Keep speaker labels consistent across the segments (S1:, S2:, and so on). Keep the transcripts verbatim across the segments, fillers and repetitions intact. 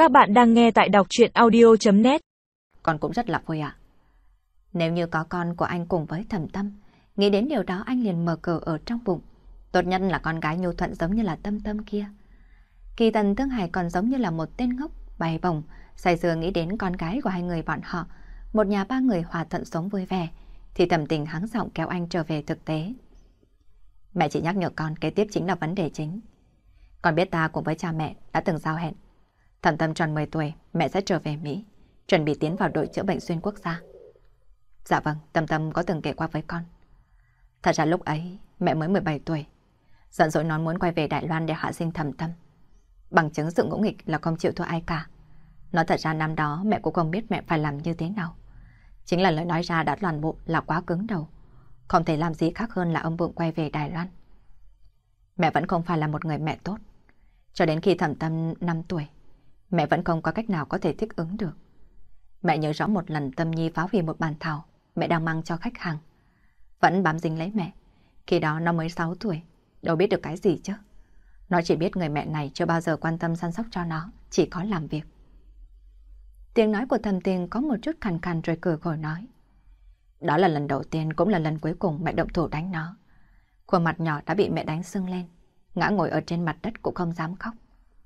S1: Các bạn đang nghe tại đọc truyện audio chấm net.
S2: Con cũng rất là vui ạ. Nếu như có con của anh cùng với Thẩm Tâm, nghĩ đến điều đó anh liền mở cờ ở trong bụng. Tốt nhất là con gái nhu thuận giống như là Tâm Tâm kia. Kỳ Tần Tương Hải còn giống như là một tên ngốc, bay bổng, say sưa nghĩ đến con gái của hai người bọn họ, một nhà ba người hòa thuận sống vui vẻ, thì Thẩm Tình hắng giọng kéo anh trở về thực tế. Mẹ chỉ nhắc nhở con, kế tiếp chính là vấn đề chính. Con biết ta cùng với cha mẹ đã từng giao hẹn. Thẩm Tâm tròn mười tuổi, mẹ sẽ trở về Mỹ, chuẩn bị tiến vào đội chữa bệnh xuyên quốc gia. Dạ vâng, Tâm Tâm có từng kể qua với con. Thật ra lúc ấy, mẹ mới mười bảy tuổi. Giận dỗi nó muốn quay về Đài Loan để hạ sinh Thẩm Tâm. Bằng chứng sự ngỗ nghịch là không chịu thua ai cả. Nói thật ra năm đó mẹ cũng không biết mẹ phải làm như thế nào. Chính là lời nói ra đã toàn bộ là quá cứng đầu. Không thể làm gì khác hơn là ôm bụng quay về Đài Loan. Mẹ vẫn không phải là một người mẹ tốt. Cho đến khi Thẩm Tâm năm tuổi, mẹ vẫn không có cách nào có thể thích ứng được. Mẹ nhớ rõ một lần Tâm Nhi phá hủy một bàn thảo mẹ đang mang cho khách hàng. Vẫn bám dính lấy mẹ. Khi đó nó mới sáu tuổi, đâu biết được cái gì chứ. Nó chỉ biết người mẹ này chưa bao giờ quan tâm săn sóc cho nó, chỉ có làm việc. Tiếng nói của Thẩm Tình có một chút khàn khàn rồi cười khổ nói. Đó là lần đầu tiên cũng là lần cuối cùng mẹ động thủ đánh nó. Khuôn mặt nhỏ đã bị mẹ đánh sưng lên, ngã ngồi ở trên mặt đất cũng không dám khóc.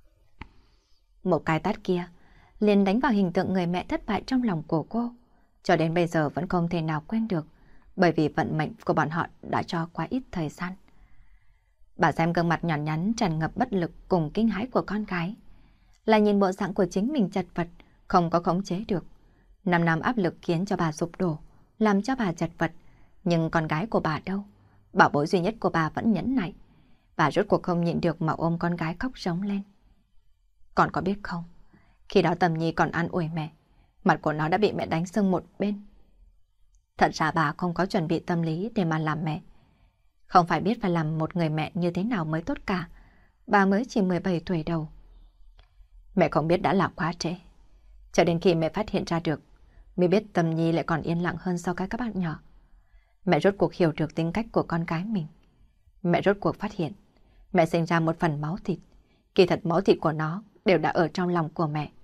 S2: Một cái tát kia liền đánh vào hình tượng người mẹ thất bại trong lòng của cô, cho đến bây giờ vẫn không thể nào quên được, bởi vì vận mệnh của bọn họ đã cho quá ít thời gian. Bà xem gương mặt nhỏ nhắn tràn ngập bất lực cùng kinh hãi của con gái, là nhìn bộ dạng của chính mình chật vật, không có khống chế được. Năm năm áp lực khiến cho bà sụp đổ, làm cho bà chật vật, nhưng con gái của bà đâu? Bảo bối duy nhất của bà vẫn nhẫn nại. Bà rốt cuộc không nhịn được mà ôm con gái khóc rống lên. Còn có biết không, khi đó Tâm Nhi còn an ủi mẹ, mặt của nó đã bị mẹ đánh sưng một bên. Thật ra bà không có chuẩn bị tâm lý để mà làm mẹ. Không phải biết phải làm một người mẹ như thế nào mới tốt cả. Bà mới chỉ mười bảy tuổi đầu. Mẹ không biết đã là quá trễ. Cho đến khi mẹ phát hiện ra được, mới biết Tâm Nhi lại còn yên lặng hơn so với các bạn nhỏ. Mẹ rốt cuộc hiểu được tính cách của con gái mình. Mẹ rốt cuộc phát hiện, mẹ sinh ra một phần máu thịt. Kỳ thật máu thịt của nó đều đã ở trong lòng của mẹ.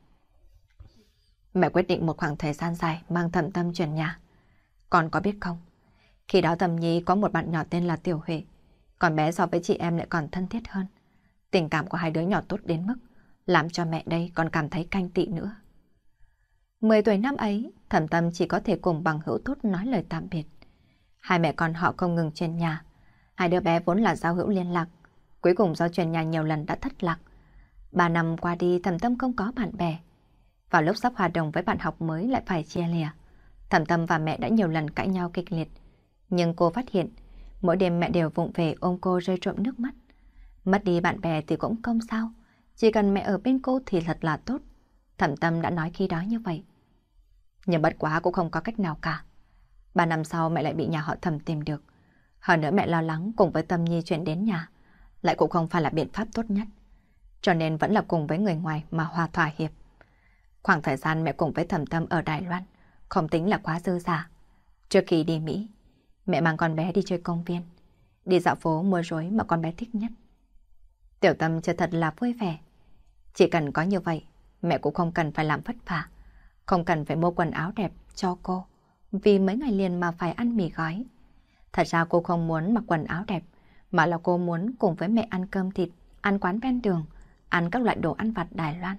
S2: Mẹ quyết định một khoảng thời gian dài mang Thẩm Tâm chuyển nhà. Con có biết không, khi đó Tâm Nhi có một bạn nhỏ tên là Tiểu Huệ, còn bé so với chị em lại còn thân thiết hơn. Tình cảm của hai đứa nhỏ tốt đến mức làm cho mẹ đây còn cảm thấy canh tị nữa. Mười tuổi năm ấy, Thẩm Tâm chỉ có thể cùng bằng hữu tốt nói lời tạm biệt. Hai mẹ con họ không ngừng chuyển nhà. Hai đứa bé vốn là giao hữu liên lạc, cuối cùng do chuyển nhà nhiều lần đã thất lạc. Ba năm qua đi, Thẩm Tâm không có bạn bè. Vào lúc sắp hòa đồng với bạn học mới lại phải chia lìa. Thẩm Tâm và mẹ đã nhiều lần cãi nhau kịch liệt. Nhưng cô phát hiện, mỗi đêm mẹ đều vụng về ôm cô rơi trộm nước mắt. Mất đi bạn bè thì cũng không sao, chỉ cần mẹ ở bên cô thì thật là tốt. Thẩm Tâm đã nói khi đó như vậy. Nhưng bất quá cũng không có cách nào cả. Ba năm sau mẹ lại bị nhà họ Thẩm tìm được. Hơn nữa mẹ lo lắng cùng với Tâm Nhi chuyển đến nhà, lại cũng không phải là biện pháp tốt nhất. Cho nên vẫn là cùng với người ngoài mà hòa thỏa hiệp. Khoảng thời gian mẹ cùng với Thẩm Tâm ở Đài Loan không tính là quá dư dả. Trước khi đi Mỹ, mẹ mang con bé đi chơi công viên, đi dạo phố mua rối mà con bé thích nhất. Tiểu Tâm chơi thật là vui vẻ. Chỉ cần có như vậy, mẹ cũng không cần phải làm vất vả, không cần phải mua quần áo đẹp cho cô, vì mấy ngày liền mà phải ăn mì gói. Thật ra cô không muốn mặc quần áo đẹp, mà là cô muốn cùng với mẹ ăn cơm thịt, ăn quán ven đường, ăn các loại đồ ăn vặt Đài Loan.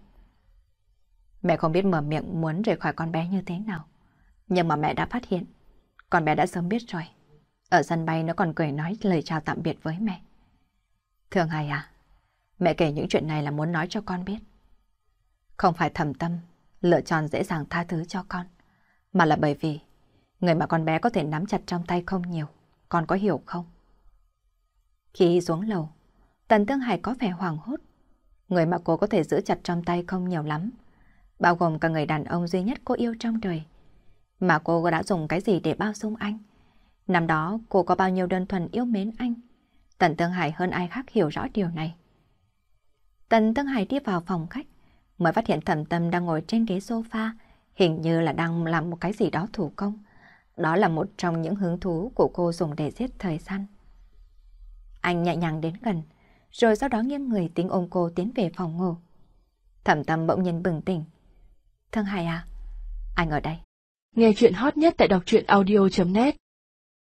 S2: Mẹ không biết mở miệng muốn rời khỏi con bé như thế nào, nhưng mà mẹ đã phát hiện, con bé đã sớm biết rồi. Ở sân bay nó còn cười nói lời chào tạm biệt với mẹ. Thường Hải à, mẹ kể những chuyện này là muốn nói cho con biết. Không phải Thẩm Tâm lựa chọn dễ dàng tha thứ cho con, mà là bởi vì người mà con bé có thể nắm chặt trong tay không nhiều, con có hiểu không? Khi xuống lầu, Tần Tương Hải có vẻ hoảng hốt. Người mà cô có thể giữ chặt trong tay không nhiều lắm, bao gồm cả người đàn ông duy nhất cô yêu trong đời. Mà cô đã dùng cái gì để bao dung anh? Năm đó cô có bao nhiêu đơn thuần yêu mến anh? Tần Tương Hải hơn ai khác hiểu rõ điều này. Tần Tương Hải đi vào phòng khách, mới phát hiện Thẩm Tâm đang ngồi trên ghế sofa, hình như là đang làm một cái gì đó thủ công. Đó là một trong những hứng thú của cô dùng để giết thời gian. Anh nhẹ nhàng đến gần, rồi sau đó nghiêng người tính ôm cô tiến về phòng ngủ. Thẩm Tâm bỗng nhiên bừng tỉnh. Thương Hải à? Anh ở đây.
S1: Nghe chuyện hot nhất tại đọc truyện audio chấm net